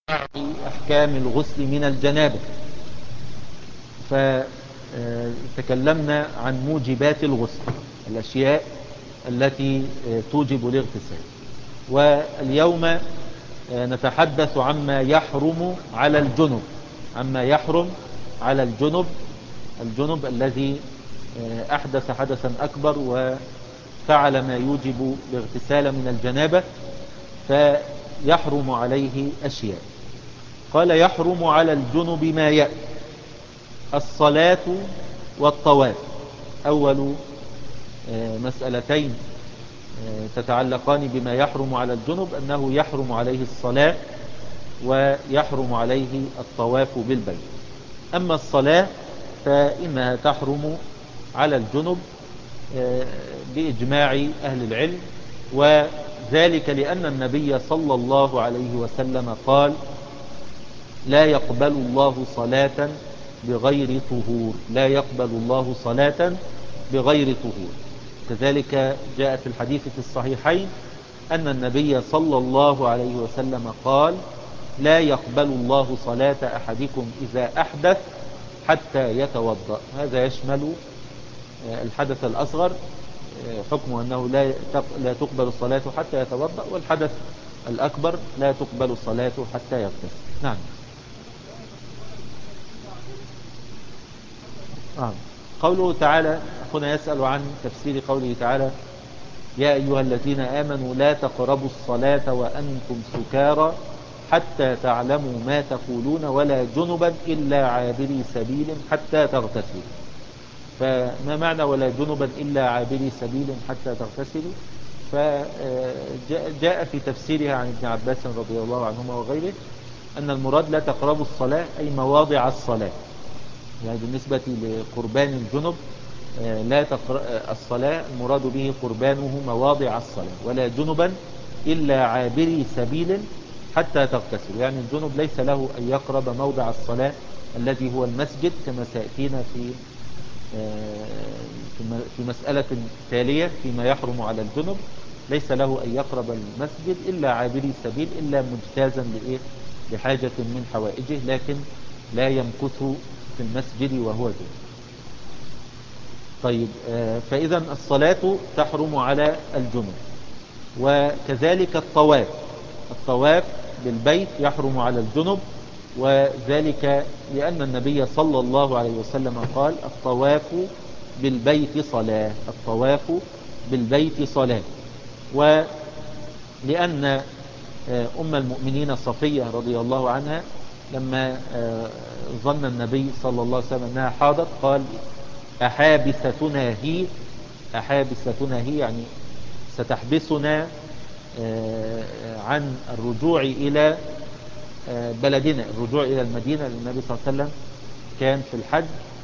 في أحكام الغسل من الجنابة. فتكلمنا عن موجبات الغسل، الأشياء التي توجب الاغتسال. واليوم نتحدث عما يحرم على الجنب، عما يحرم على الجنب الذي أحدث حدثا أكبر وفعل ما يوجب الاغتسال من الجنابة، فيحرم عليه أشياء. قال: يحرم على الجنب ما يأتي: الصلاة والطواف. أول مسألتين تتعلقان بما يحرم على الجنب أنه يحرم عليه الصلاة ويحرم عليه الطواف بالبيت. أما الصلاة فإنها تحرم على الجنب بإجماع أهل العلم، وذلك لأن النبي صلى الله عليه وسلم قال: لا يقبل الله صلاة بغير طهور، لا يقبل الله صلاة بغير طهور. كذلك جاء في الحديث في الصحيحين أن النبي صلى الله عليه وسلم قال: لا يقبل الله صلاة أحدكم إذا أحدث حتى يتوضأ. هذا يشمل الحدث الأصغر، حكمه أنه لا تقبل الصلاة حتى يتوضأ، والحدث الأكبر لا تقبل الصلاة حتى يغتسل. نعم. قوله تعالى، أخونا يسأل عن تفسير قوله تعالى: يا أيها الذين آمنوا لا تقربوا الصلاة وأنتم سكارى حتى تعلموا ما تقولون ولا جنبا إلا عابري سبيل حتى تغتسلوا. فما معنى ولا جنبا إلا عابري سبيل حتى تغتسلوا؟ فجاء في تفسيرها عن ابن عباس رضي الله عنهما وغيره أن المراد لا تقربوا الصلاة أي مواضع الصلاة. يعني بالنسبة لقربان الجنب لا الصلاة المراد به قربانه مواضع الصلاة، ولا جنبا إلا عابري سبيل حتى تغتسل. يعني الجنب ليس له أن يقرب موضع الصلاة الذي هو المسجد، كما سيأتينا في مسألة تالية فيما يحرم على الجنب. ليس له أن يقرب المسجد إلا عابري سبيل، إلا مجتازا لحاجة من حوائجه، لكن لا يمكث في المسجد وهو جنب. طيب، فإذا الصلاة تحرم على الجنب، وكذلك الطواف بالبيت يحرم على الجنب، وذلك لأن النبي صلى الله عليه وسلم قال: الطواف بالبيت صلاة، الطواف بالبيت صلاة. ولأن أم المؤمنين صفية رضي الله عنها لما ظن النبي صلى الله عليه وسلم أنها حاضت قال: أحابستنا هي، أحابستنا هي يعني ستحبسنا عن الرجوع إلى بلدنا، الرجوع إلى المدينة. للنبي صلى الله عليه وسلم كان في الحج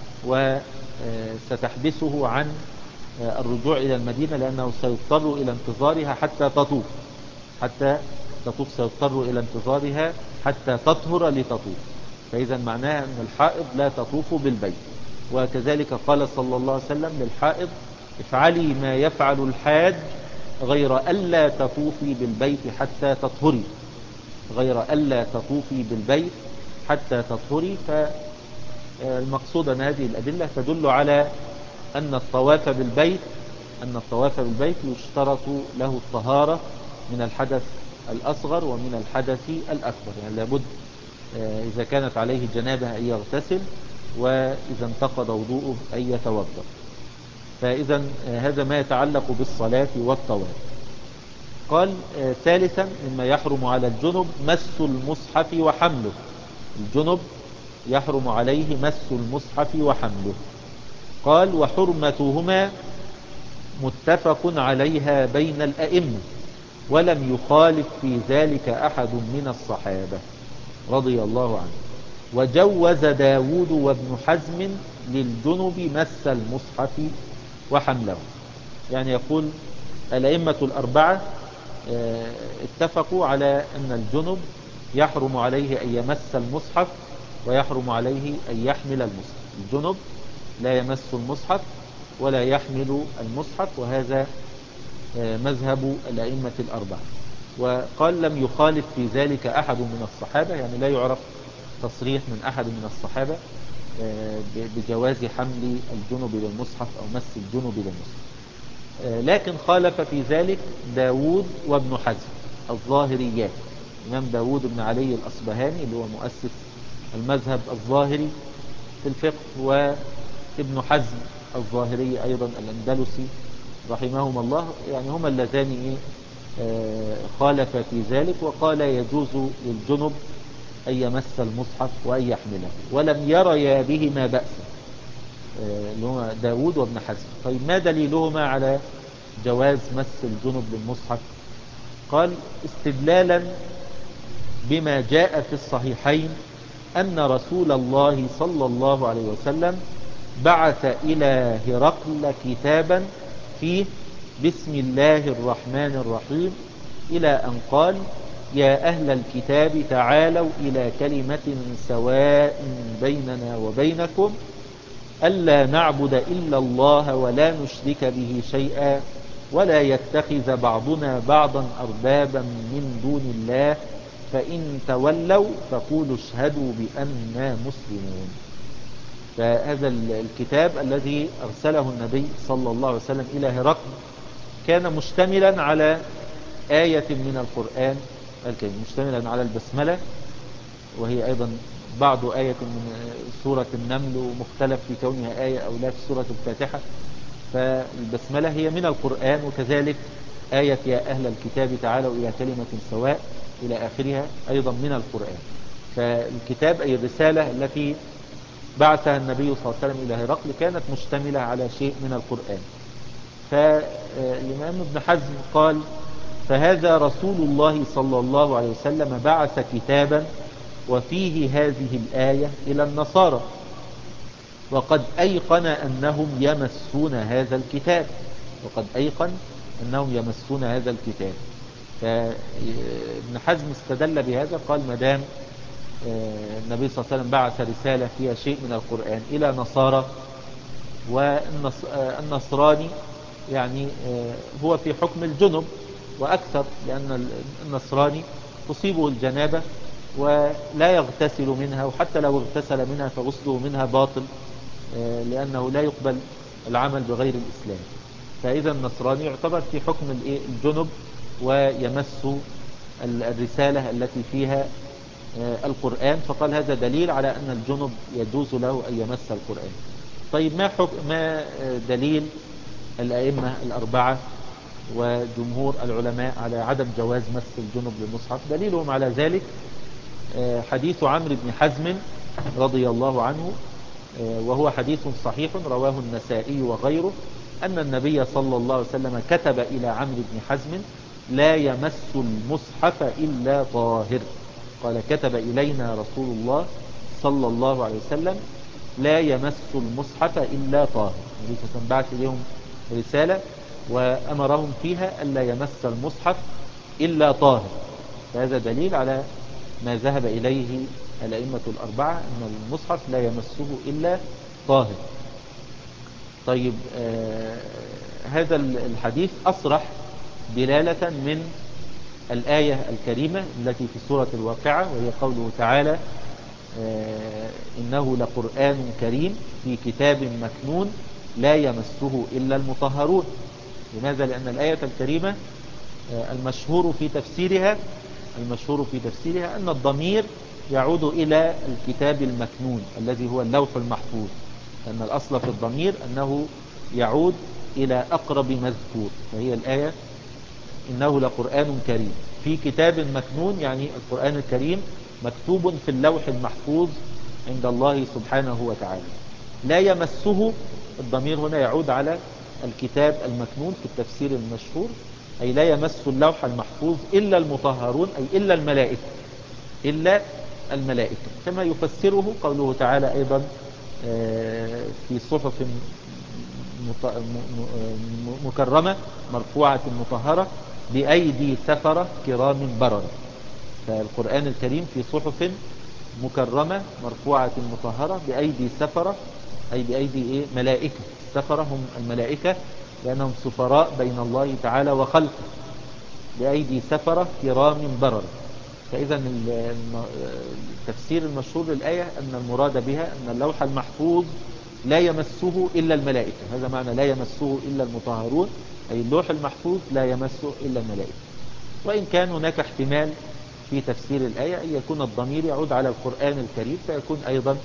وستحبسه عن الرجوع إلى المدينة، لأنه سيضطر إلى انتظارها حتى تطوف، سيضطر إلى انتظارها حتى تطهر لتطوف. فإذا معناها أن الحائض لا تطوف بالبيت. وكذلك قال صلى الله عليه وسلم للحائض: افعلي ما يفعل الحاج غير ألا تطوفي بالبيت حتى تطهري، غير ألا تطوفي بالبيت حتى تطهري. فالمقصود أن هذه الأدلة تدل على أن الطواف بالبيت يشترط له الطهارة من الحدث الأصغر ومن الحدث الأكبر. يعني لابد إذا كانت عليه جنابه أن يغتسل، وإذا انتقض وضوءه أن يتوضأ. فإذا هذا ما يتعلق بالصلاة والطواف. قال: ثالثا مما يحرم على الجنب مس المصحف وحمله. الجنب يحرم عليه مس المصحف وحمله. قال: وحرمتهما متفق عليها بين الأئمة، ولم يخالف في ذلك أحد من الصحابة رضي الله عنه. وجوز داود وابن حزم للجنب مس المصحف وحمله. يعني يقول الأئمة الأربعة اتفقوا على أن الجنب يحرم عليه أن يمس المصحف، ويحرم عليه أن يحمل المصحف. الجنب لا يمس المصحف ولا يحمل المصحف، وهذا مذهب الأئمة الأربعة. وقال لم يخالف في ذلك أحد من الصحابة، يعني لا يعرف تصريح من أحد من الصحابة بجواز حمل الجنب للمصحف أو مس الجنب للمصحف. لكن خالف في ذلك داود وابن حزم الظاهريات. إمام داود بن علي الأصبهاني اللي هو مؤسس المذهب الظاهري في الفقه، وابن حزم الظاهري أيضا الأندلسي رحمهما الله، يعني هما اللذان خالف في ذلك، وقال يجوز للجنب أن يمس المصحف وأن يحمله، ولم يريا بهما بأسا، اللي هو داود وابن حزم. طيب ما دليلهما على جواز مس الجنب للمصحف؟ قال استدلالا بما جاء في الصحيحين أن رسول الله صلى الله عليه وسلم بعث إلى هرقل كتابا فيه بسم الله الرحمن الرحيم إلى أن قال يا أهل الكتاب تعالوا إلى كلمة سواء بيننا وبينكم ألا نعبد إلا الله ولا نشرك به شيئا ولا يتخذ بعضنا بعضا أربابا من دون الله فإن تولوا فقولوا اشهدوا بأننا مسلمون. فهذا الكتاب الذي أرسله النبي صلى الله عليه وسلم إلى هرقل كان مشتملا على آية من القرآن الكريم، مشتملا على البسملة، وهي أيضا بعض آية من سورة النمل، ومختلف في كونها آية أو لا في سورة الفاتحة. فالبسملة هي من القرآن، وكذلك آية يا أهل الكتاب تعالوا إلى كلمة سواء إلى آخرها أيضا من القرآن. فالكتاب أي الرسالة التي بعثها النبي صلى الله عليه وسلم إلى هرقل كانت مشتملة على شيء من القرآن. فالإمام ابن حزم قال فهذا رسول الله صلى الله عليه وسلم بعث كتابا وفيه هذه الآية إلى النصارى، وقد أيقن أنهم يمسون هذا الكتاب، وقد أيقن أنهم يمسون هذا الكتاب. فابن حزم استدل بهذا، قال مدام النبي صلى الله عليه وسلم بعث رسالة فيها شيء من القرآن إلى نصارى، والنصراني يعني هو في حكم الجنب وأكثر، لأن النصراني تصيبه الجنابة ولا يغتسل منها، وحتى لو اغتسل منها فغسله منها باطل، لأنه لا يقبل العمل بغير الإسلام. فإذا النصراني يعتبر في حكم الجنب ويمس الرسالة التي فيها القرآن، فقال هذا دليل على أن الجنب يجوز له أن يمس القرآن. طيب ما دليل الأئمة الأربعة وجمهور العلماء على عدم جواز مس الجنب للمصحف؟ دليلهم على ذلك حديث عمرو بن حزم رضي الله عنه، وهو حديث صحيح رواه النسائي وغيره، أن النبي صلى الله عليه وسلم كتب إلى عمرو بن حزم لا يمس المصحف إلا طاهر. قال كتب إلينا رسول الله صلى الله عليه وسلم لا يمس المصحف إلا طاهر. النبي صلى الله عليه وسلم بعث إليهم رسالة وأمرهم فيها ألا يمس المصحف إلا طاهر. فهذا دليل على ما ذهب إليه الأئمة الأربعة أن المصحف لا يمسه إلا طاهر. طيب هذا الحديث أصرح دلالة من الآية الكريمة التي في سورة الواقعة، وهي قوله تعالى إنه لقرآن كريم في كتاب مكنون لا يمسه إلا المطهرون. لماذا؟ لأن الآية الكريمة المشهور في تفسيرها أن الضمير يعود إلى الكتاب المكنون الذي هو اللوح المحفوظ، لأن الأصل في الضمير أنه يعود إلى أقرب مذكور. فهي الآية إنه لقرآن كريم في كتاب مكنون، يعني القرآن الكريم مكتوب في اللوح المحفوظ عند الله سبحانه وتعالى. لا يمسه، الضمير هنا يعود على الكتاب المكنون في التفسير المشهور، أي لا يمس اللوح المحفوظ إلا المطهرون، أي إلا الملائكة، كما يفسره قوله تعالى أيضا في صحف مكرمة مرفوعة مطهرة بأيدي سفرة كرام بررة. فالقرآن الكريم في صحف مكرمة مرفوعة مطهرة بأيدي سفرة، أي بأيدي ملائكة. السفرة هم الملائكة لأنهم سفراء بين الله تعالى وخلقه. بأيدي سفرة كرام بررة. فإذا التفسير المشهور للآية أن المراد بها أن اللوح المحفوظ لا يمسه إلا الملائكة. هذا معنى لا يمسه إلا المطهرون، أي اللوح المحفوظ لا يمسه إلا الملائكة. وإن كان هناك احتمال في تفسير الآية أن يكون الضمير يعود على القرآن الكريم، فيكون أيضا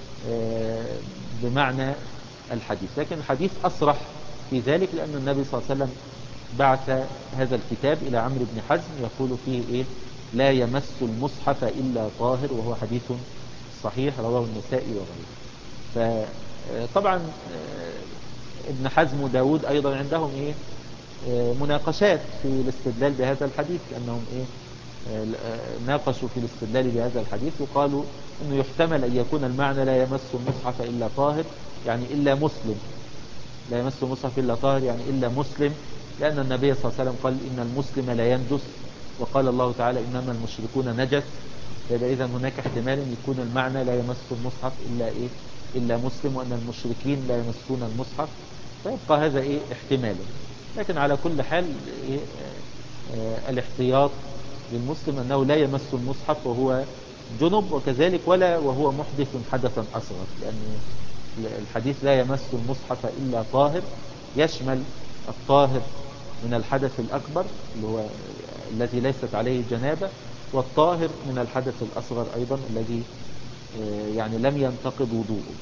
بمعنى الحديث. لكن الحديث أصرح في ذلك، لأن النبي صلى الله عليه وسلم بعث هذا الكتاب إلى عمرو بن حزم يقول فيه إيه؟ لا يمس المصحف إلا طاهر، وهو حديث صحيح رواه النسائي وغيره. فطبعا ابن حزم وداود أيضا عندهم إيه؟ مناقشات في الاستدلال بهذا الحديث، لأنهم إيه؟ ناقشوا في الاستدلال بهذا الحديث وقالوا أنه يحتمل أن يكون المعنى لا يمس المصحف إلا طاهر، يعني إلا مسلم. لا يمس المصحف إلا طاهر يعني إلا مسلم، لأن النبي صلى الله عليه وسلم قال إن المسلم لا ينجس، وقال الله تعالى إنما المشركون نجس. فإذا إذن هناك احتمال أن يكون المعنى لا يمس المصحف إلا إيه؟ إلا مسلم، وأن المشركين لا يمسون المصحف. فيبقى هذا إيه؟ احتمالا. لكن على كل حال إيه؟ الاحتياط للمسلم أنه لا يمس المصحف وهو جنب، وكذلك ولا وهو محدث حدثا أصغر، لأن الحديث لا يمس المصحف إلا طاهر يشمل الطاهر من الحدث الأكبر اللي هو الذي ليست عليه جنابة، والطاهر من الحدث الأصغر أيضا الذي يعني لم ينتقض وضوءه.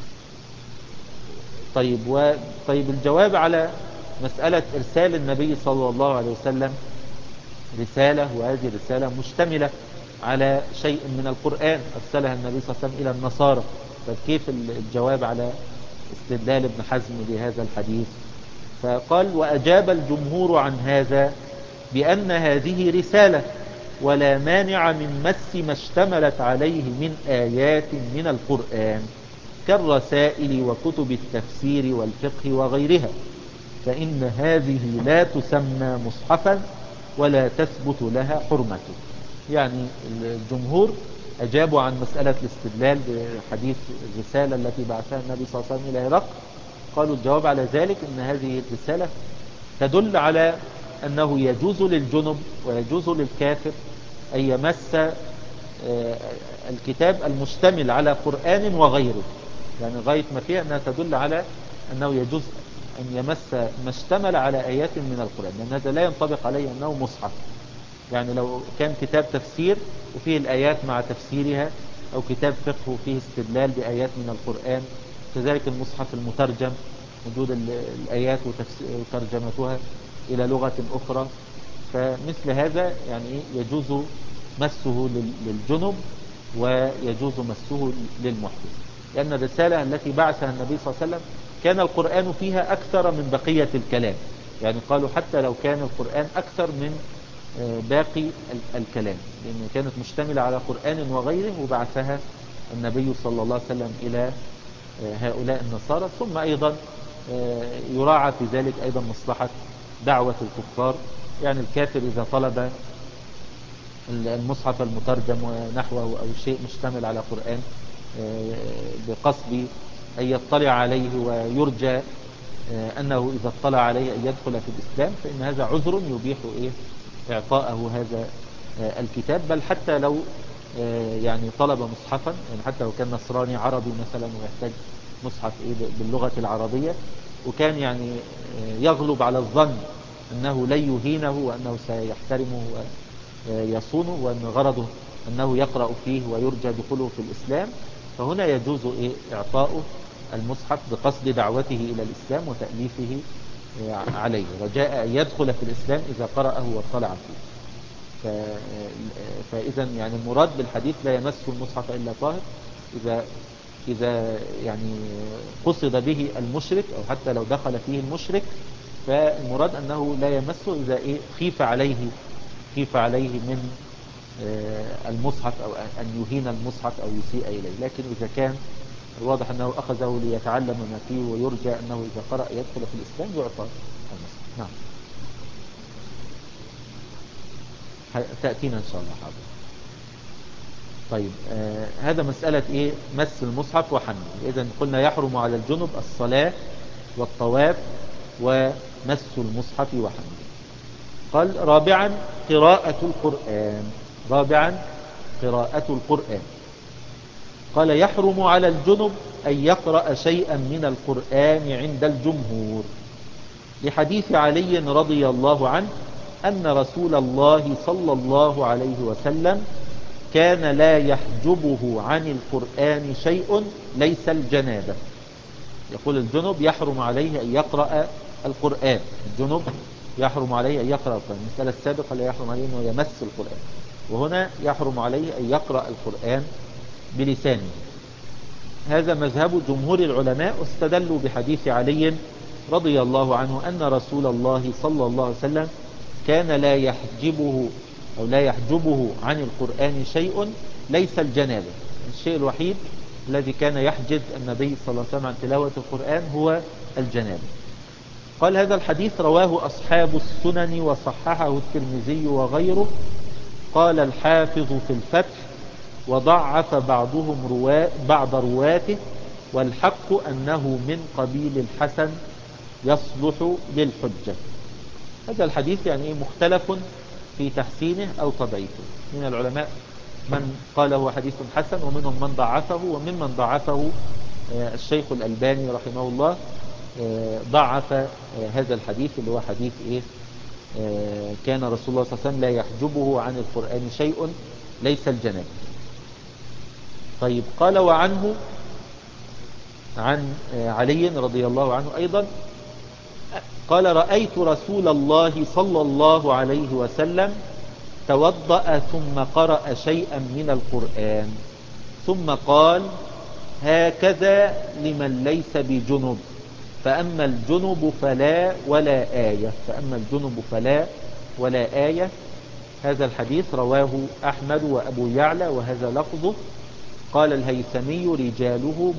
طيب الجواب على مسألة إرسال النبي صلى الله عليه وسلم رسالة، وهذه الرسالة مشتملة على شيء من القرآن أرسلها النبي صلى الله عليه وسلم إلى النصارى. فكيف الجواب على استدلال ابن حزم بهذا الحديث؟ فقال وأجاب الجمهور عن هذا بأن هذه رسالة، ولا مانع من مس ما اشتملت عليه من آيات من القرآن كالرسائل وكتب التفسير والفقه وغيرها، فإن هذه لا تسمى مصحفا ولا تثبت لها حرمته. يعني الجمهور أجابوا عن مسألة الاستدلال بحديث الرسالة التي بعثها النبي صلى الله عليه وسلم إلى هرقل. قالوا الجواب على ذلك أن هذه الرسالة تدل على أنه يجوز للجنب ويجوز للكافر أن يمس الكتاب المشتمل على قرآن وغيره. يعني غاية ما فيها أنها تدل على أنه يجوز أن يمس ما اشتمل على آيات من القرآن، لأن هذا لا ينطبق عليه أنه مصحف. يعني لو كان كتاب تفسير وفيه الآيات مع تفسيرها، أو كتاب فقه وفيه استدلال بآيات من القرآن، كذلك المصحف المترجم وجود الآيات وترجمتها إلى لغة أخرى، فمثل هذا يعني يجوز مسه للجنب ويجوز مسه للمحدث، لأن الرسالة التي بعثها النبي صلى الله عليه وسلم كان القرآن فيها أكثر من بقية الكلام. يعني قالوا حتى لو كان القرآن أكثر من باقي الكلام، لأنه كانت مشتملة على قرآن وغيره، وبعثها النبي صلى الله عليه وسلم إلى هؤلاء النصارى. ثم أيضا يراعى في ذلك أيضا مصلحة دعوة الكفار. يعني الكافر إذا طلب المصحف المترجم ونحوه أو شيء مشتمل على قرآن بقصد أن يطلع عليه ويرجى أنه إذا اطلع عليه أن يدخل في الإسلام، فإن هذا عذر يبيح إعطاءه هذا الكتاب. بل حتى لو يعني طلب مصحفا، يعني حتى لو كان نصراني عربي مثلا ويحتاج مصحف باللغة العربية، وكان يعني يغلب على الظن أنه لن يهينه وأنه سيحترمه ويصونه، وأن غرضه أنه يقرأ فيه ويرجى دخوله في الإسلام، فهنا يجوز إعطاؤه المصحف بقصد دعوته إلى الإسلام وتأليفه عليه، رجاء أن يدخل في الإسلام إذا قرأه واطلع فيه. فإذا يعني المراد بالحديث لا يمس المصحف إلا طاهر إذا يعني قصد به المشرك، أو حتى لو دخل فيه المشرك، فالمراد أنه لا يمسه إذا خيف عليه من المصحف، أو أن يهين المصحف أو يسيء إليه. لكن إذا كان الواضح أنه أخذه ليتعلم ما فيه ويرجى أنه إذا قرأ يدخل في الإسلام يعطى المصحف. نعم، تأتينا إن شاء الله. حاضر. طيب هذا مسألة مس المصحف وحمله. إذن قلنا يحرم على الجنب الصلاة والطواف ومس المصحف وحمله. قال رابعا قراءة القرآن. رابعا قراءة القرآن. قال يحرم على الجنب أن يقرأ شيئا من القرآن عند الجمهور، لحديث علي رضي الله عنه أن رسول الله صلى الله عليه وسلم كان لا يحجبه عن القرآن شيء ليس الجنابة. يقول الجنب يحرم عليه أن يقرأ القرآن، الجنب يحرم عليه أن يقرأ القرآن. المسألة السابقة لا يحرم عليه أنه يمس القرآن، وهنا يحرم عليه أن يقرأ القرآن بلسانه. هذا مذهب جمهور العلماء، واستدلوا بحديث علي رضي الله عنه أن رسول الله صلى الله عليه وسلم كان لا يحجبه عن القرآن شيء ليس الجنابة. الشيء الوحيد الذي كان يحجز النبي صلى الله عليه وسلم عن تلاوة القرآن هو الجنابة. قال هذا الحديث رواه أصحاب السنن وصححه الترمذي وغيره. قال الحافظ في الفتح وضعف بعضهم بعض رواته، والحق أنه من قبيل الحسن يصلح للحجة. هذا الحديث يعني مختلف في تحسينه أو تضعيفه. من العلماء من قال هو حديث حسن، ومنهم من ضعفه، وممن ضعفه الشيخ الألباني رحمه الله ضعف هذا الحديث اللي هو حديث كان رسول الله صلى الله عليه وسلم لا يحجبه عن القرآن شيء ليس الجنابة. طيب قال وعنه عن علي رضي الله عنه أيضا قال رأيت رسول الله صلى الله عليه وسلم توضأ ثم قرأ شيئا من القرآن ثم قال هكذا لمن ليس بجنب، فأما الجنب فلا ولا آية. فأما الجنب فلا ولا آية. هذا الحديث رواه أحمد وأبو يعلى وهذا لفظه. قال الهيثمي رجاله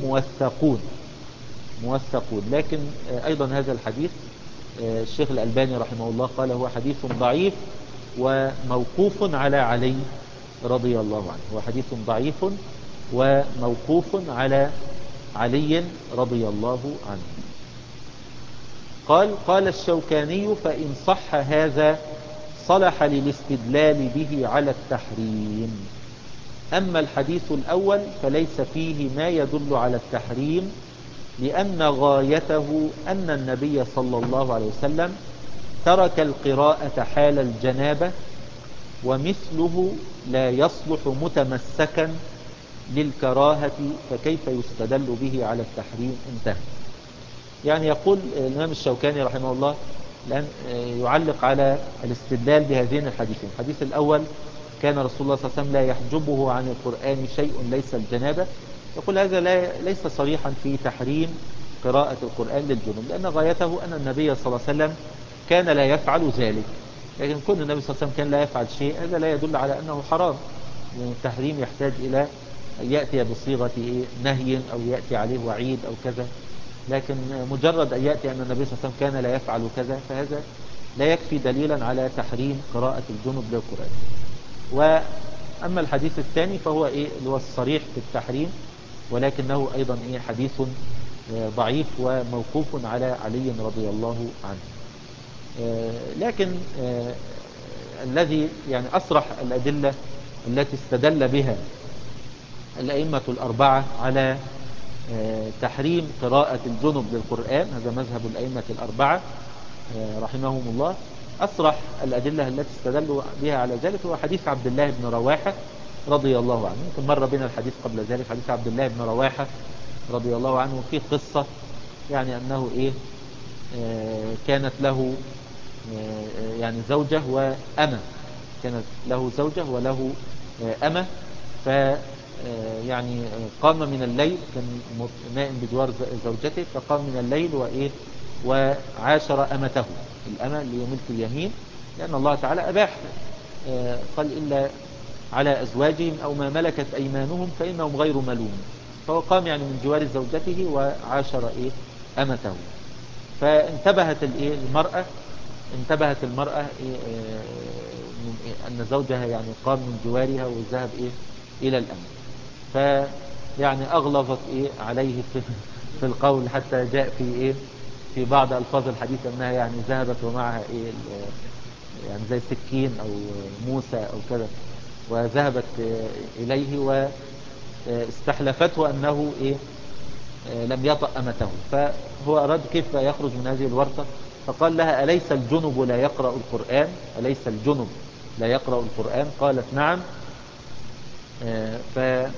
موثقون، لكن أيضا هذا الحديث الشيخ الألباني رحمه الله قال هو حديث ضعيف وموقوف على علي رضي الله عنه. هو حديث ضعيف وموقوف على علي رضي الله عنه. قال الشوكاني فإن صح هذا صلح للاستدلال به على التحريم. أما الحديث الأول فليس فيه ما يدل على التحريم، لأن غايته أن النبي صلى الله عليه وسلم ترك القراءة حال الجنابة، ومثله لا يصلح متمسكا للكراهة، فكيف يستدل به على التحريم؟ انتهى. يعني يقول الإمام الشوكاني رحمه الله لأن يعلق على الاستدلال بهذين الحديثين. الحديث الأول كان رسول الله صلى الله عليه وسلم لا يحجبه عن القرآن شيء ليس الجنابة. يقول هذا ليس صريحا في تحريم قراءة القرآن للجنوب، لأن غايته أن النبي صلى الله عليه وسلم كان لا يفعل ذلك. لكن كون النبي صلى الله عليه وسلم كان لا يفعل شيء هذا لا يدل على أنه حرام، لأن التحريم يحتاج إلى أن يأتي بصيغة نهي أو يأتي عليه وعيد أو كذا. لكن مجرد أن يأتي أن النبي صلى الله عليه وسلم كان لا يفعل كذا فهذا لا يكفي دليلا على تحريم قراءة الجنوب للقرآن. وأما الحديث الثاني فهو اللي هو الصريح في التحريم، ولكنه أيضا حديث ضعيف وموقوف على علي رضي الله عنه. لكن الذي يعني أصرح الأدلة التي استدل بها الأئمة الأربعة على تحريم قراءة الجنب للقرآن، هذا مذهب الأئمة الأربعة رحمهم الله، أصرح الأدلة التي استدلوا بها على ذلك هو حديث عبد الله بن رواحة رضي الله عنه. يمكن مر بنا الحديث قبل ذلك، حديث عبد الله بن رواحة رضي الله عنه فيه قصة، يعني أنه كانت له يعني زوجة وأمة، كانت له زوجة وله أمة، ف يعني قام من الليل، كان نائم بجوار زوجته، فقام من الليل وعاشر أمته، الأمة اللي هي ملك اليمين، لأن الله تعالى أباح، قال إلا على أزواجهم أو ما ملكت أيمانهم فإنهم غير ملوم. فهو قام يعني من جوار زوجته وعاشر أمته. فانتبهت المرأة أن زوجها يعني قام من جوارها وذهب إلى الأمن، فيعني أغلظت عليه في القول، حتى جاء في بعض ألفاظ الحديث أنها يعني ذهبت ومعها يعني زي سكين أو موسى أو كذا، وذهبت إليه واستحلفته أنه إيه لم يطأ أمته، فهو أراد كيف يخرج من هذه الورطة، فقال لها أليس الجنب لا يقرأ القرآن؟ أليس الجنب لا يقرأ القرآن؟ قالت نعم. ف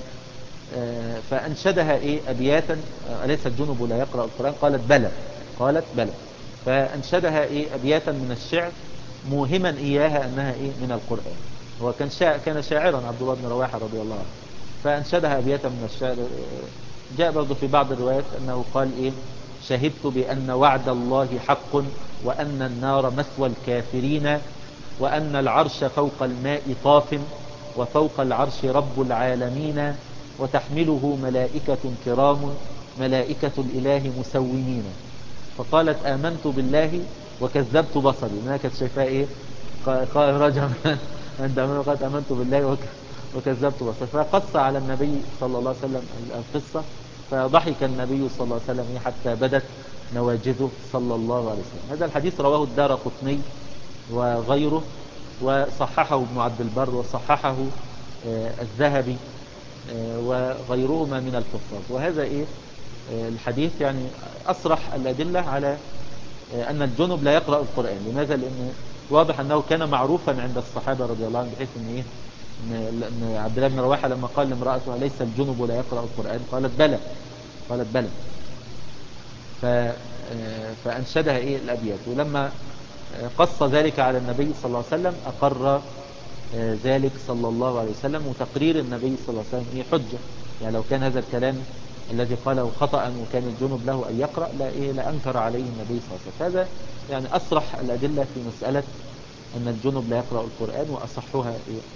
فأنشدها إيه أبياتا، أليس الجنب لا يقرأ القرآن؟ قالت بلى. قالت بلى. فأنشدها إيه أبياتا من الشعر موهما إياها أنها إيه من القرآن. هو كان شاعرا عبد الله بن رواحة رضي الله عنه، فأنشدها أبياتا من الشعر. جاء برضو في بعض الروايات أنه قال إيه شهدت بأن وعد الله حق، وأن النار مثوى الكافرين، وأن العرش فوق الماء طاف، وفوق العرش رب العالمين، وتحمله ملائكة كرام، ملائكة الإله مسومين. فقالت آمنت بالله وكذبت بصري، لأنها كانت شايفاه إيه قال رجع عندما قالت آمنت بالله وكذبت بصري. فقص على النبي صلى الله عليه وسلم القصة، فضحك النبي صلى الله عليه وسلم حتى بدت نواجذه صلى الله عليه وسلم. هذا الحديث رواه الدارقطني وغيره، وصححه ابن عبد البر، وصححه الذهبي وغيرهما من الحفاظ. وهذا إيه الحديث يعني أصرح الأدلة على أن الجنب لا يقرأ القرآن. لماذا؟ لأن واضح أنه كان معروفا عند الصحابة رضي الله عنهم، بحيث أن إيه أن عبد الله بن رواحة لما قال لامرأته أليس الجنب لا يقرأ القرآن؟ قالت بلى. قالت بلى. فأنشدها إيه الأبيات. ولما قص ذلك على النبي صلى الله عليه وسلم أقر ذلك صلى الله عليه وسلم. وتقرير النبي صلى الله عليه وسلم إيه حجة. يعني لو كان هذا الكلام الذي قاله خطأ وكان الجنب له أن يقرأ لا أنكر عليه النبي صلى الله عليه وسلم. هذا يعني أصرح الأدلة في مسألة أن الجنب لا يقرأ القرآن، وأصحها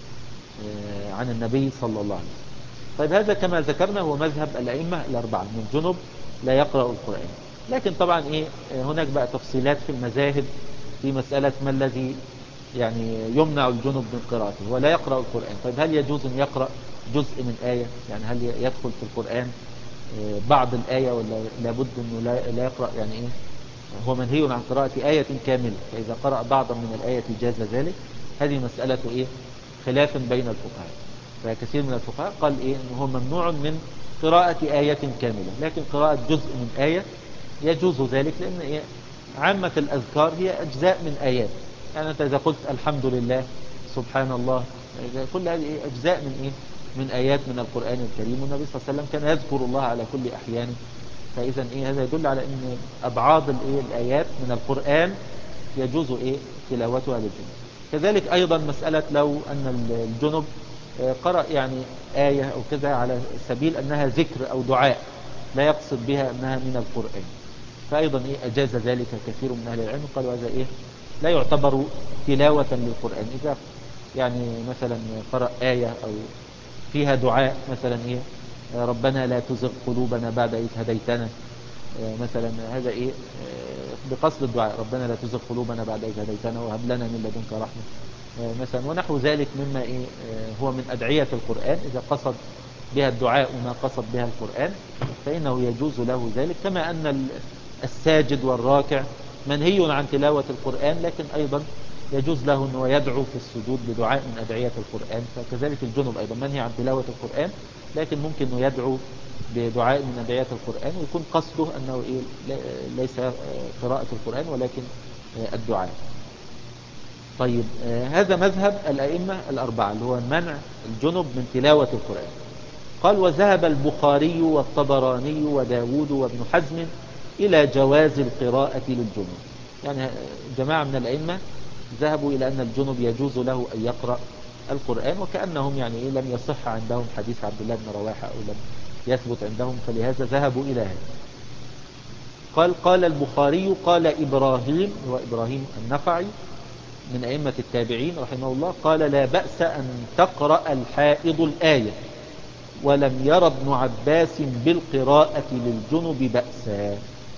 عن النبي صلى الله عليه وسلم. طيب هذا كما ذكرنا هو مذهب الأئمة الأربعة، من الجنب لا يقرأ القرآن. لكن طبعا هناك بقى تفصيلات في المذاهب في مسألة ما الذي يعني يمنع الجنب من قراءته. هو لا يقرأ القرآن، طيب هل يجوز أن يقرأ جزء من آية؟ يعني هل يدخل في القرآن بعض الآية، ولا لابد أنه لا يقرأ؟ يعني هو منهي عن قراءة آية كاملة، فإذا قرأ بعضا من الآية جاز ذلك. هذه مسألة خلاف بين الفقهاء. فكثير من الفقهاء قال أنه هو ممنوع من قراءة آية كاملة، لكن قراءة جزء من آية يجوز ذلك، لأن عامة الأذكار هي أجزاء من آيات. يعني أنت إذا قلت الحمد لله سبحان الله، كل هذه أجزاء من آيات من القرآن الكريم، والنبي صلى الله عليه وسلم كان يذكر الله على كل أحيانه. فإذا هذا يدل على أن أبعاض الآيات من القرآن يجوز تلاوتها للجنب. كذلك أيضا مسألة لو أن الجنب قرأ يعني آية أو كذا على سبيل أنها ذكر أو دعاء، لا يقصد بها أنها من القرآن، فأيضا أجاز ذلك كثير من أهل العلم. قالوا هذا لا يعتبر تلاوة للقرآن. إذا يعني مثلا قرأ آية أو فيها دعاء، مثلا ربنا لا تزغ قلوبنا بعد إذ هديتنا، مثلا هذا بقصد الدعاء، ربنا لا تزغ قلوبنا بعد إذ هديتنا وهب لنا من لدنك رحمة مثلا، ونحو ذلك مما هو من أدعية القرآن. إذا قصد بها الدعاء وما قصد بها القرآن فإنه يجوز له ذلك. كما أن الساجد والراكع منهي عن تلاوة القرآن، لكن أيضا يجوز له أنه يدعو في السجود بدعاء من أدعية القرآن. فكذلك الجنب أيضا منهي عن تلاوة القرآن، لكن ممكن أنه يدعو بدعاء من أدعية القرآن، ويكون قصده أنه ليس قراءة القرآن ولكن الدعاء. طيب هذا مذهب الأئمة الأربعة اللي هو منع الجنب من تلاوة القرآن. قال وذهب البخاري والطبراني وداود وابن حزم إلى جواز القراءة للجنب. يعني جماعة من الأئمة ذهبوا إلى أن الجنب يجوز له أن يقرأ القرآن، وكأنهم يعني لم يصح عندهم حديث عبد الله بن رواحة أو لم يثبت عندهم، فلهذا ذهبوا إلى هذا. قال البخاري قال إبراهيم وإبراهيم النخعي من أئمة التابعين رحمه الله قال لا بأس أن تقرأ الحائض الآية، ولم ير ابن عباس بالقراءة للجنب بأسا،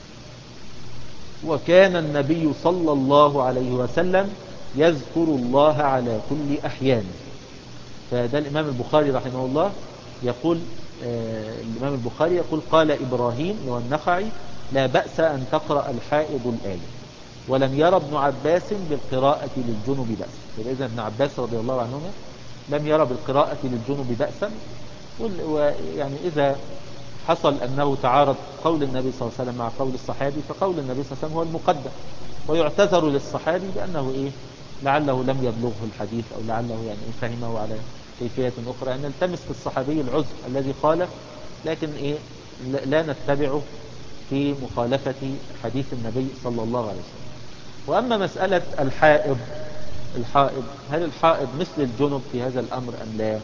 وكان النبي صلى الله عليه وسلم يذكر الله على كل أحيان. فده الإمام البخاري رحمه الله يقول الإمام البخاري يقول قال إبراهيم والنخعي لا بأس أن تقرأ الحائض الآية. ولم يرى ابن عباس بالقراءة للجنب بأسا. فإذا ابن عباس رضي الله عنهما لم يرى بالقراءة للجنب بأسا. ويعني إذا حصل أنه تعارض قول النبي صلى الله عليه وسلم مع قول الصحابي، فقول النبي صلى الله عليه وسلم هو المقدم، ويعتذر للصحابي بأنه لعله لم يبلغه الحديث، أو لعله يعني فهمه على كيفية أخرى، أن نلتمس في الصحابي العذر الذي خالف، لكن لا نتبعه في مخالفة حديث النبي صلى الله عليه وسلم. وأما مسألة الحائض، هل الحائض مثل الجنب في هذا الأمر أم لا؟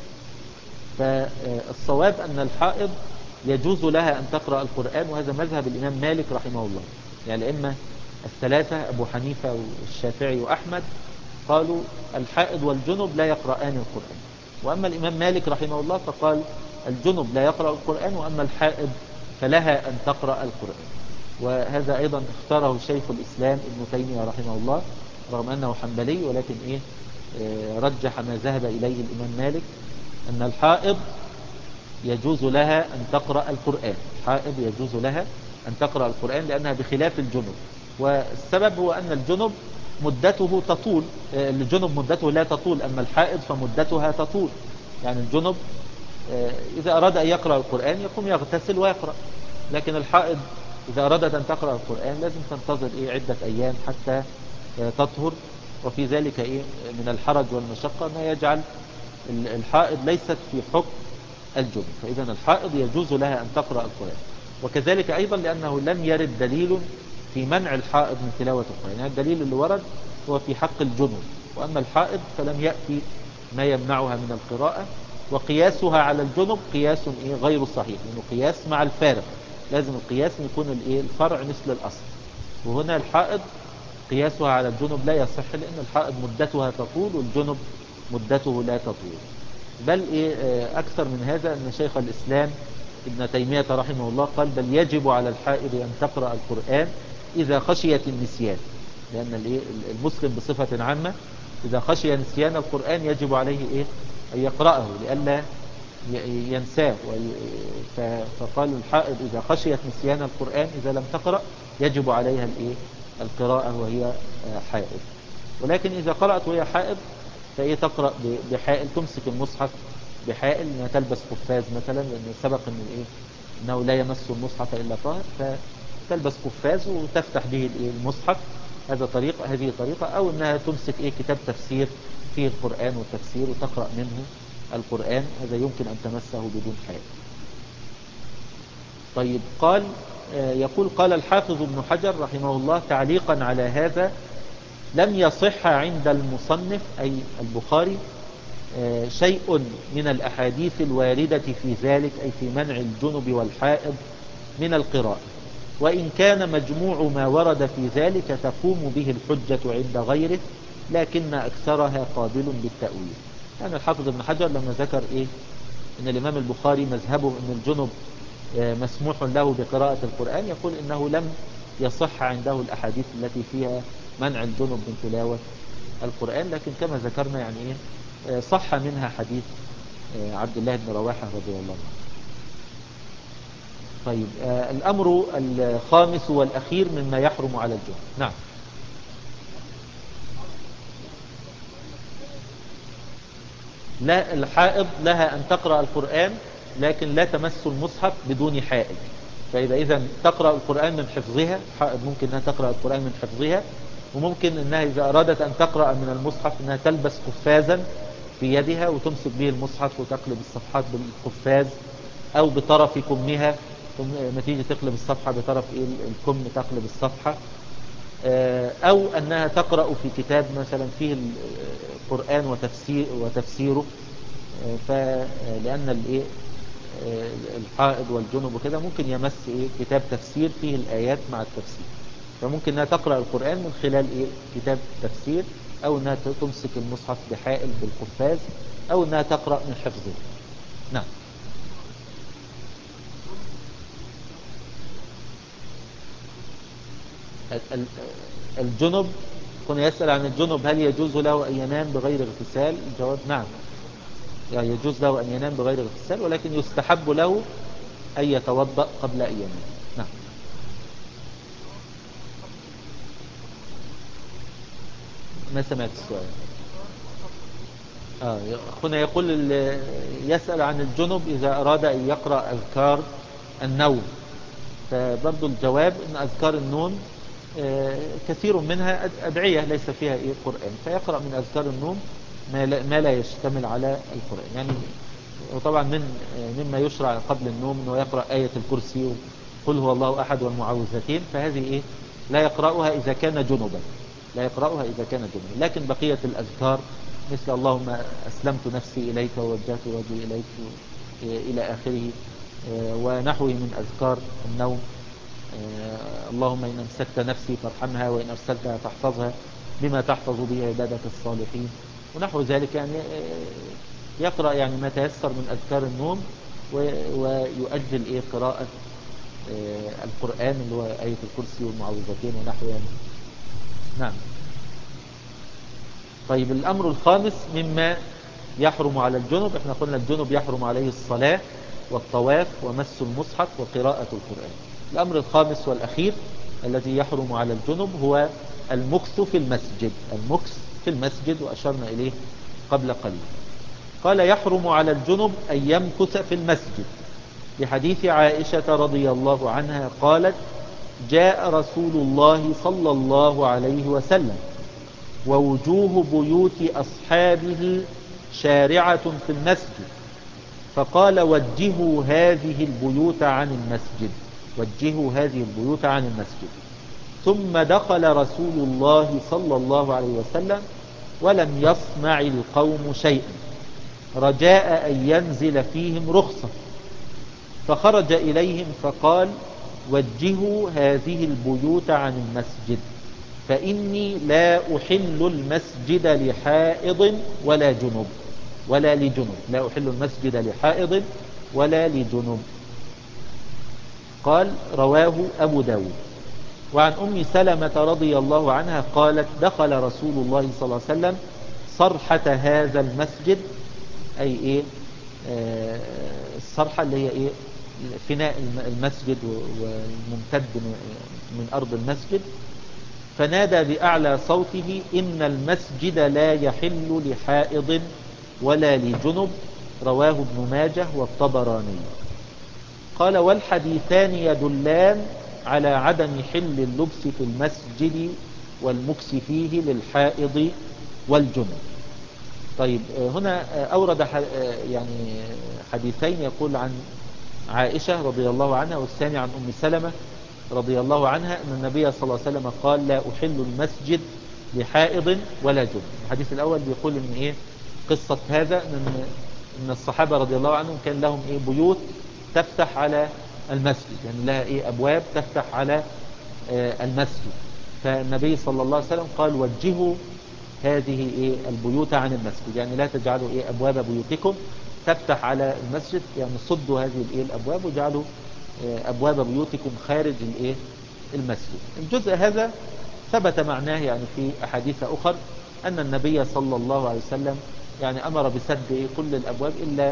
فالصواب أن الحائض يجوز لها أن تقرأ القرآن، وهذا مذهب الإمام مالك رحمه الله. يعني الأئمة الثلاثة أبو حنيفة والشافعي وأحمد قالوا الحائض والجنب لا يقرآن القرآن. وأما الإمام مالك رحمه الله فقال الجنب لا يقرأ القرآن، وأما الحائض فلها أن تقرأ القرآن. وهذا أيضا اختاره شيخ الإسلام ابن تيمية رحمه الله، رغم أنه حنبلي، ولكن رجح ما ذهب إليه الإمام مالك، أن الحائض يجوز لها أن تقرأ القرآن. الحائض يجوز لها أن تقرأ القرآن لأنها بخلاف الجنب. والسبب هو أن الجنب مدته تطول، الجنب مدته لا تطول، أما الحائض فمدتها تطول. يعني الجنب إذا أراد أن يقرأ القرآن يقوم يغتسل ويقرأ، لكن الحائض إذا أرادت أن تقرأ القرآن لازم تنتظر عدة أيام حتى تطهر. وفي ذلك من الحرج والمشقة ما يجعل الحائض ليست في حكم الجنب. فإذا الحائض يجوز لها أن تقرأ القرآن. وكذلك أيضا لأنه لم يرد دليل في منع الحائض من تلاوة القرآن، يعني الدليل اللي ورد هو في حق الجنب، وأما الحائض فلم يأتي ما يمنعها من القراءة. وقياسها على الجنب قياس غير صحيح، لأنه قياس مع الفارق، لازم القياس يكون الفرع مثل الأصل. وهنا الحائض قياسها على الجنب لا يصح، لأن الحائض مدتها تطول والجنب مدته لا تطول. بل أكثر من هذا أن شيخ الإسلام ابن تيمية رحمه الله قال بل يجب على الحائض أن تقرأ القرآن إذا خشيت النسيان، لأن المسلم بصفة عامة إذا خشي نسيان القرآن يجب عليه أن يقرأه لئلا ينساه. فقال الحائض إذا خشيت نسيان القرآن إذا لم تقرأ يجب عليها القراءة وهي حائض. ولكن إذا قرأت وهي حائض فهي تقرأ بحائل، تمسك المصحف بحائل، انها تلبس قفاز مثلا، لأن سبق أنه لا يمس المصحف إلا طاهر، فتلبس قفاز وتفتح به المصحف. هذه طريقة. أو أنها تمسك كتاب تفسير فيه القرآن والتفسير وتقرأ منه القرآن، هذا يمكن أن تمسه بدون حائل. طيب يقول قال الحافظ ابن حجر رحمه الله تعليقا على هذا: لم يصح عند المصنف أي البخاري شيء من الأحاديث الواردة في ذلك، أي في منع الجنب والحائض من القراءة، وإن كان مجموع ما ورد في ذلك تقوم به الحجة عند غيره، لكن أكثرها قابل بالتأويل. يعني الحافظ ابن حجر لما ذكر إن الإمام البخاري مذهبه أن الجنب مسموح له بقراءة القرآن، يقول إنه لم يصح عنده الأحاديث التي فيها منع الجنب من تلاوة القرآن، لكن كما ذكرنا يعني صح منها حديث عبد الله بن رواحة رضي الله عنه. طيب الأمر الخامس والأخير مما يحرم على الجنب. نعم. لا، الحائض لها أن تقرأ القرآن لكن لا تمس المصحف بدون حائل. إذا تقرأ القرآن من حفظها، حائض ممكن أنها تقرأ القرآن من حفظها، وممكن أنها إذا أرادت أن تقرأ من المصحف أنها تلبس قفازا في يدها وتمسك به المصحف وتقلب الصفحات بالقفاز، أو بطرف كمها، لما تيجي تقلب الصفحة بطرف الكم تقلب الصفحة، أو أنها تقرأ في كتاب مثلا فيه القرآن وتفسيره. لأن الحائض والجنب وكده ممكن يمس كتاب تفسير فيه الآيات مع التفسير، فممكن أنها تقرأ القرآن من خلال كتاب تفسير، أو أنها تمسك المصحف بحائل بالقفاز، أو أنها تقرأ من حفظه. نعم. الجنب كنا يسأل عن الجنب هل يجوز له أن ينام بغير اغتسال؟ الجواب نعم، يعني يجوز له أن ينام بغير اغتسال، ولكن يستحب له أن يتوضأ قبل أن ينام. نعم. ما سمعت السؤال. أخونا يقول يسأل عن الجنب إذا أراد أن يقرأ أذكار النوم. فبرضو الجواب أن أذكار النوم كثير منها أدعية ليس فيها قرآن، فيقرأ من أذكار النوم ما لا يشتمل على القرآن يعني. وطبعا مما يشرع قبل النوم أنه يقرأ آية الكرسي قل هو الله أحد والمعوذتين، فهذه لا يقرأها إذا كان جنبا، لا يقرأها إذا كان جنبا. لكن بقية الأذكار مثل اللهم أسلمت نفسي إليك ووجهت وجهي إليك إلى آخره، ونحوه من أذكار النوم. اللهم إن أمسكت نفسي فارحمها وإن أرسلتها فاحفظها بما تحفظ به عبادك الصالحين ونحو ذلك يعني. يقرأ يعني ما تيسر من أذكار النوم ويؤجل قراءة القرآن اللي هو آية الكرسي والمعوذتين ونحو يعني. نعم. طيب الأمر الخامس مما يحرم على الجنب، احنا قلنا الجنب يحرم عليه الصلاة والطواف ومس المصحف وقراءة القرآن. الأمر الخامس والأخير الذي يحرم على الجنب هو المكث في المسجد. المكث في المسجد وأشرنا إليه قبل قليل. قال يحرم على الجنب أن يمكث في المسجد لحديث عائشة رضي الله عنها قالت جاء رسول الله صلى الله عليه وسلم ووجوه بيوت أصحابه شارعة في المسجد فقال وجهوا هذه البيوت عن المسجد، وجهوا هذه البيوت عن المسجد. ثم دخل رسول الله صلى الله عليه وسلم ولم يصنع القوم شيئا رجاء أن ينزل فيهم رخصة، فخرج إليهم فقال وجهوا هذه البيوت عن المسجد فإني لا أحل المسجد لحائض ولا جنب ولا لجنب، لا أحل المسجد لحائض ولا لجنب. قال رواه أبو داود. وعن أم سلمة رضي الله عنها قالت دخل رسول الله صلى الله عليه وسلم صرحة هذا المسجد، أي الصرحة اللي هي فناء المسجد والممتد من أرض المسجد، فنادى بأعلى صوته إن المسجد لا يحل لحائض ولا لجنب، رواه ابن ماجه والطبراني. قال والحديثان يدلان على عدم حل اللبس في المسجد والمكس فيه للحائض والجنب. طيب هنا أورد يعني حديثين، يقول عن عائشة رضي الله عنها والثاني عن أم سلمة رضي الله عنها أن النبي صلى الله عليه وسلم قال لا أحل المسجد لحائض ولا جنب. الحديث الأول بيقول إن قصة هذا إن الصحابة رضي الله عنهم كان لهم بيوت تفتح على المسجد، يعني لها أبواب تفتح على المسجد، فالنبي صلى الله عليه وسلم قال وجهوا هذه البيوت عن المسجد، يعني لا تجعلوا أبواب بيوتكم تفتح على المسجد، يعني صدوا هذه الأبواب وجعلوا أبواب بيوتكم خارج المسجد. الجزء هذا ثبت معناه يعني في أحاديث أخر أن النبي صلى الله عليه وسلم يعني أمر بسد كل الأبواب إلا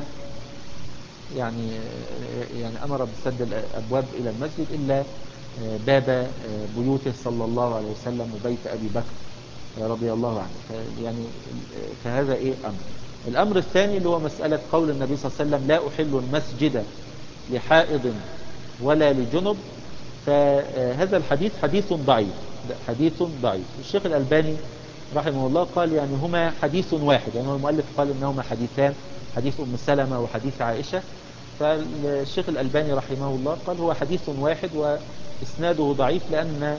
يعني أمر بسد الأبواب إلى المسجد إلا باب بيوته صلى الله عليه وسلم وبيت أبي بكر رضي الله عنه. يعني فهذا أمر. الأمر الثاني اللي هو مسألة قول النبي صلى الله عليه وسلم لا أحل المسجد لحائض ولا لجنب، فهذا الحديث حديث ضعيف، حديث ضعيف. الشيخ الألباني رحمه الله قال يعني هما حديث واحد، يعني المؤلف قال إنهما حديثان، حديث أم سلمة وحديث عائشة، فالشيخ الألباني رحمه الله قال هو حديث واحد وإسناده ضعيف، لأن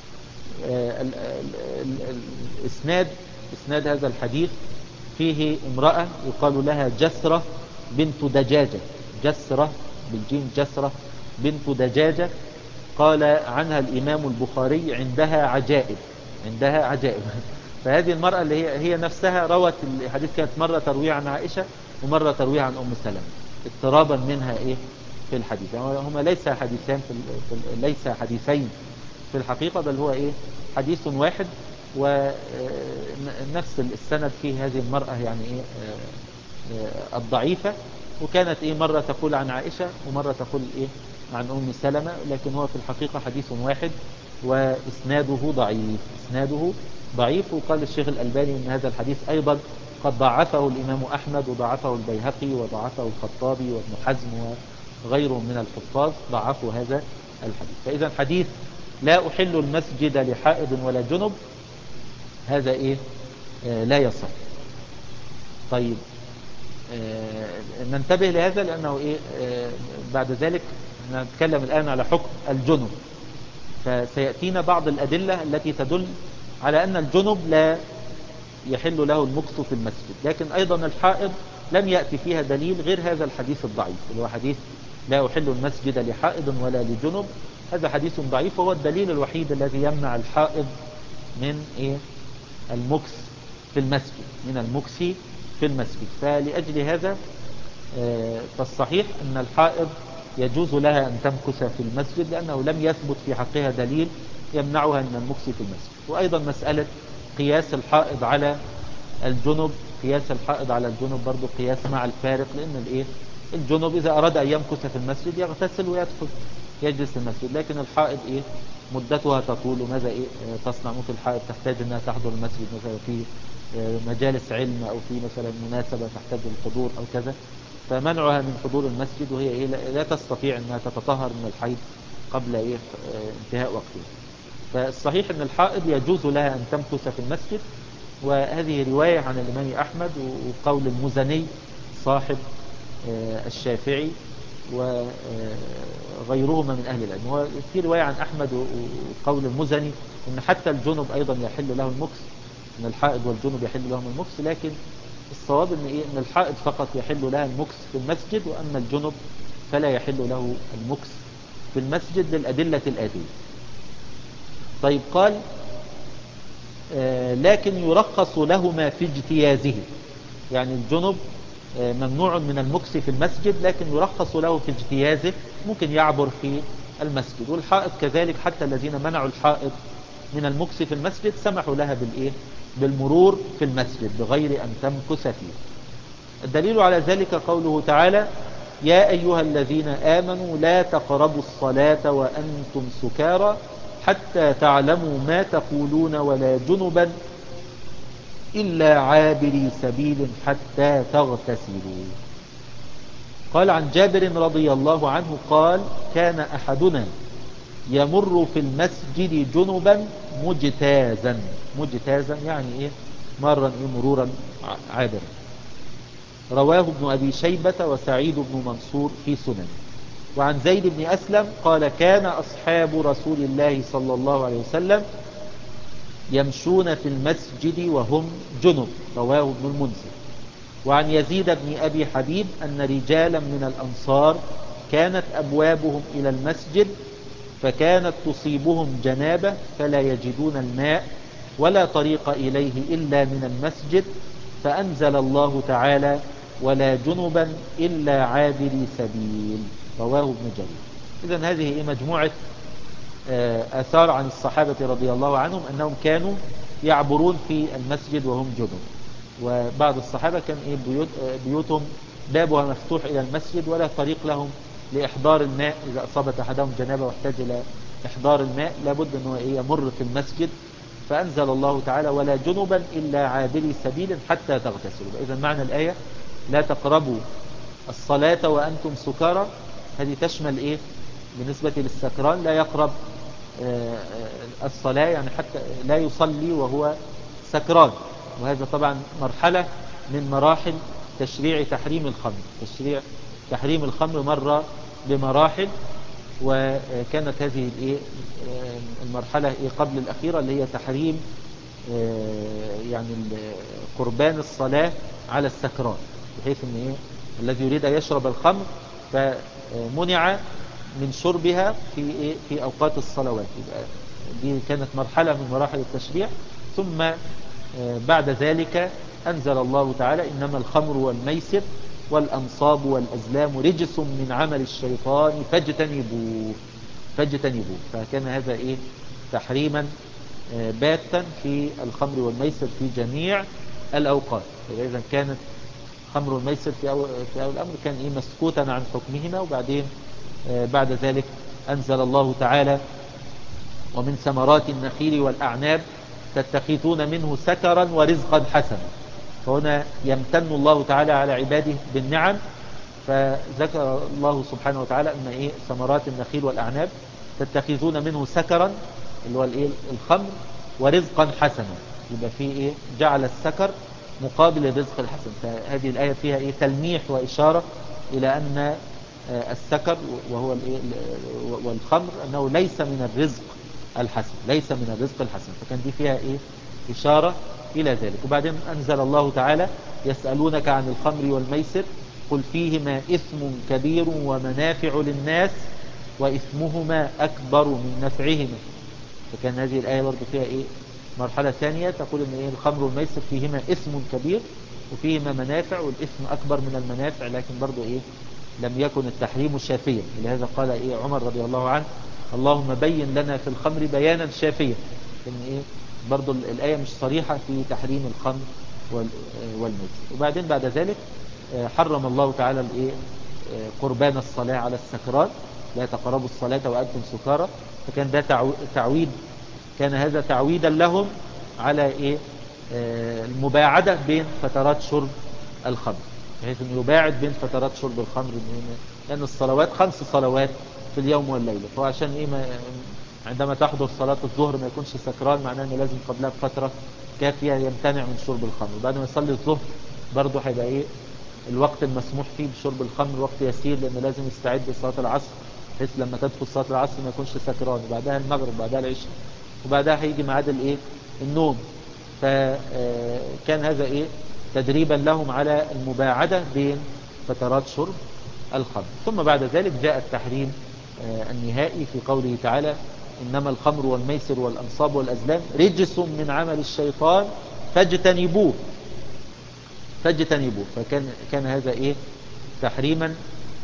إسناد هذا الحديث فيه امرأة يقال لها جسرة بنت دجاجة، جسرة بالجيم جسرة بنت دجاجة، قال عنها الإمام البخاري عندها عجائب، عندها عجائب. فهذه المرأة اللي هي نفسها روت الحديث، كانت مرة تروي عن عائشة ومرة تروي عن أم سلمة اضطرابا منها في الحديث. يعني هما ليس حديثين ليس حديثين في الحقيقة، بل هو حديث واحد، ونفس السند فيه هذه المرأة يعني الضعيفة، وكانت مرة تقول عن عائشة ومرة تقول عن أم سلمة، لكن هو في الحقيقة حديث واحد وإسناده ضعيف. إسناده ضعيف. وقال الشيخ الألباني إن هذا الحديث أيضا قد ضعفه الإمام أحمد وضعفه البيهقي وضعفه الخطابي وابن حزم وغيره من الحفاظ ضعفوا هذا الحديث. فإذا حديث لا أحل المسجد لحائض ولا جنب هذا إيه؟ لا يصح. طيب ننتبه لهذا لأنه إيه بعد ذلك نتكلم الآن على حكم الجنب، فسيأتينا بعض الأدلة التي تدل على أن الجنب لا يحل له المكث في المسجد، لكن أيضا الحائض لم يأتي فيها دليل غير هذا الحديث الضعيف اللي هو حديث لا أحل المسجد لحائض ولا لجنب. هذا حديث ضعيف وهو الدليل الوحيد الذي يمنع الحائض من إيه؟ المكث في المسجد، من المكث في المسجد. فلأجل هذا فالصحيح أن الحائض يجوز لها أن تمكث في المسجد لأنه لم يثبت في حقها دليل يمنعها من المكث في المسجد. وأيضا مسألة قياس الحائض على الجنب، قياس الحائض على الجنب برضو قياس مع الفارق، لأن الإيه الجنب إذا أراد أن يمكث في المسجد يغتسل ويدخل يجلس في المسجد، لكن الحائض إيه مدتها تطول. وماذا إيه تصنع؟ ممكن الحائض تحتاج أنها تحضر المسجد مثلا في مجالس علم أو في مثلا مناسبة تحتاج الحضور أو كذا، فمنعها من حضور المسجد وهي إيه لا تستطيع أنها تتطهر من الحيض قبل إيه انتهاء وقته. فالصحيح أن الحائض يجوز لها أن تمكث في المسجد، وهذه رواية عن الإمام أحمد وقول المزني صاحب الشافعي وغيرهما من أهل العلم. وفي رواية عن أحمد وقول المزني أن حتى الجنب أيضا يحل له المكث، أن الحائض والجنب يحل لهم المكث، لكن الصواب أن, إيه؟ أن الحائض فقط يحل لها المكث في المسجد، وأما الجنب فلا يحل له المكث في المسجد للأدلة الآتية. طيب قال لكن يرخص لهما في اجتيازه، يعني الجنب ممنوع من المكث في المسجد لكن يرخص له في اجتيازه، ممكن يعبر في المسجد. والحائض كذلك، حتى الذين منعوا الحائض من المكث في المسجد سمحوا لها بالإيه؟ بالمرور في المسجد بغير أن تمكث فيه. الدليل على ذلك قوله تعالى يا أيها الذين آمنوا لا تقربوا الصلاة وأنتم سكارى حتى تعلموا ما تقولون ولا جنبا إلا عابري سبيل حتى تغتسلوا. قال عن جابر رضي الله عنه قال كان أحدنا يمر في المسجد جنبا مجتازا. مجتازا يعني إيه؟ مرا مرورا عابرا. رواه ابن أبي شيبة وسعيد بن منصور في سنن. وعن زيد بن أسلم قال كان أصحاب رسول الله صلى الله عليه وسلم يمشون في المسجد وهم جنب. رواه ابن المنذر. وعن يزيد بن أبي حبيب أن رجالا من الأنصار كانت أبوابهم إلى المسجد فكانت تصيبهم جنابة فلا يجدون الماء ولا طريق إليه إلا من المسجد، فأنزل الله تعالى ولا جنبا إلا عابري سبيل. رواه ابن جرير. إذن هذه مجموعة آثار عن الصحابة رضي الله عنهم أنهم كانوا يعبرون في المسجد وهم جنب. وبعض الصحابة كان بيوتهم بابها مفتوح إلى المسجد ولا طريق لهم لإحضار الماء. إذا أصابت أحدهم جنابة واحتاج إلى إحضار الماء لابد أنه يمر في المسجد، فأنزل الله تعالى ولا جنبا إلا عابري سبيل حتى تغتسلوا. إذا معنى الآية لا تقربوا الصلاة وأنتم سكارى، هذه تشمل إيه؟ بالنسبة للسكران لا يقرب الصلاة، يعني حتى لا يصلي وهو سكران. وهذا طبعا مرحلة من مراحل تشريع تحريم الخمر. تشريع تحريم الخمر مر بمراحل، وكانت هذه المرحلة قبل الأخيرة اللي هي تحريم يعني قربان الصلاة على السكران، بحيث ان الذي يريد أن يشرب الخمر فمنع من شربها في أوقات الصلوات. دي كانت مرحلة من مراحل التشريع. ثم بعد ذلك أنزل الله تعالى إنما الخمر والميسر والأنصاب والأزلام رجس من عمل الشيطان فاجتنبوه. فكان هذا تحريما باتا في الخمر والميسر في جميع الأوقات. إذا كانت الخمر والميسر في أول الأمر كان مسكوتا عن حكمهما، وبعدين بعد ذلك أنزل الله تعالى ومن ثمرات النخيل والأعناب تتخذون منه سكرا ورزقا حسنا. فهنا يمتن الله تعالى على عباده بالنعم، فذكر الله سبحانه وتعالى أن ثمرات النخيل والأعناب تتخذون منه سكرا اللي هو الخمر، ورزقا حسنا. يبقى فيه جعل السكر مقابل الرزق الحسن. فهذه الآية فيها تلميح وإشارة إلى أن السكر وهو والخمر أنه ليس من الرزق الحسن، ليس من الرزق الحسن. فكان دي فيها إشارة إلى ذلك. وبعدين أنزل الله تعالى يسألونك عن الخمر والميسر قل فيهما إثم كبير ومنافع للناس وإثمهما أكبر من نفعهما. فكان هذه الآية برضو فيها مرحلة ثانية تقول أن الخمر والميسر فيهما إثم كبير وفيهما منافع، والإثم أكبر من المنافع، لكن برضو لم يكن التحريم شافيا. لهذا قال عمر رضي الله عنه اللهم بين لنا في الخمر بيانا شافيا. إن برضو الآية مش صريحة في تحريم الخمر والميسر. وبعدين بعد ذلك حرم الله تعالى قربان الصلاة على السكران، لا تقربوا الصلاة وأنتم سكارى. فكان ده تعويد، كان هذا تعويدا لهم على المباعدة بين فترات شرب الخمر، بحيث أن يباعد بين فترات شرب الخمر، لأن الصلوات 5 صلوات في اليوم والليلة. فهو عشان عندما تحضر صلاة الظهر ما يكونش سكران، معناه أنه لازم قبلها بفترة كافية يمتنع من شرب الخمر. بعد ما يصلي الظهر برضه هيبقى الوقت المسموح فيه بشرب الخمر وقت يسير، لأنه لازم يستعد لصلاة العصر، بحيث لما تدخل صلاة العصر ما يكونش سكران. وبعدها المغرب، وبعدها العشاء، وبعدها هيجي ميعاد النوم. فكان هذا تدريبا لهم على المباعدة بين فترات شرب الخمر. ثم بعد ذلك جاء التحريم النهائي في قوله تعالى إنما الخمر والميسر والأنصاب والأزلام رجس من عمل الشيطان فاجتنبوه. فكان هذا تحريما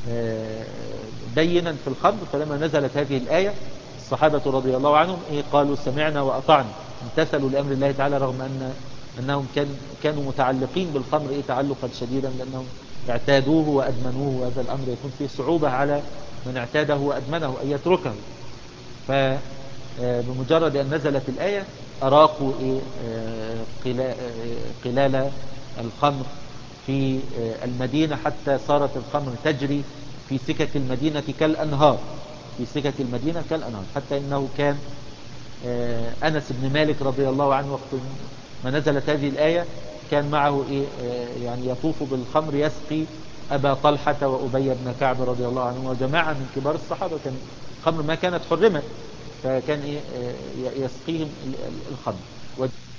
بينا في الخمر. فلما نزلت هذه الآية الصحابة رضي الله عنهم قالوا سمعنا وأطعنا، امتثلوا لأمر الله تعالى، رغم أنهم كانوا متعلقين بالخمر تعلقا شديدا، لأنهم اعتادوه وأدمنوه، وهذا الأمر يكون فيه صعوبة على من اعتاده وأدمنه أن يتركه. فبمجرد أن نزلت الآية أراقوا قلال الخمر في المدينة، حتى صارت الخمر تجري في سكك المدينة كالأنهار، حتى إنه كان أنس بن مالك رضي الله عنه وقت ما نزلت هذه الآية كان معه يعني يطوف بالخمر يسقي أبا طلحة وأبي بن كعب رضي الله عنه وجماعة من كبار الصحابة. كان الخمر ما كانت حرمت، فكان يسقيهم الخمر.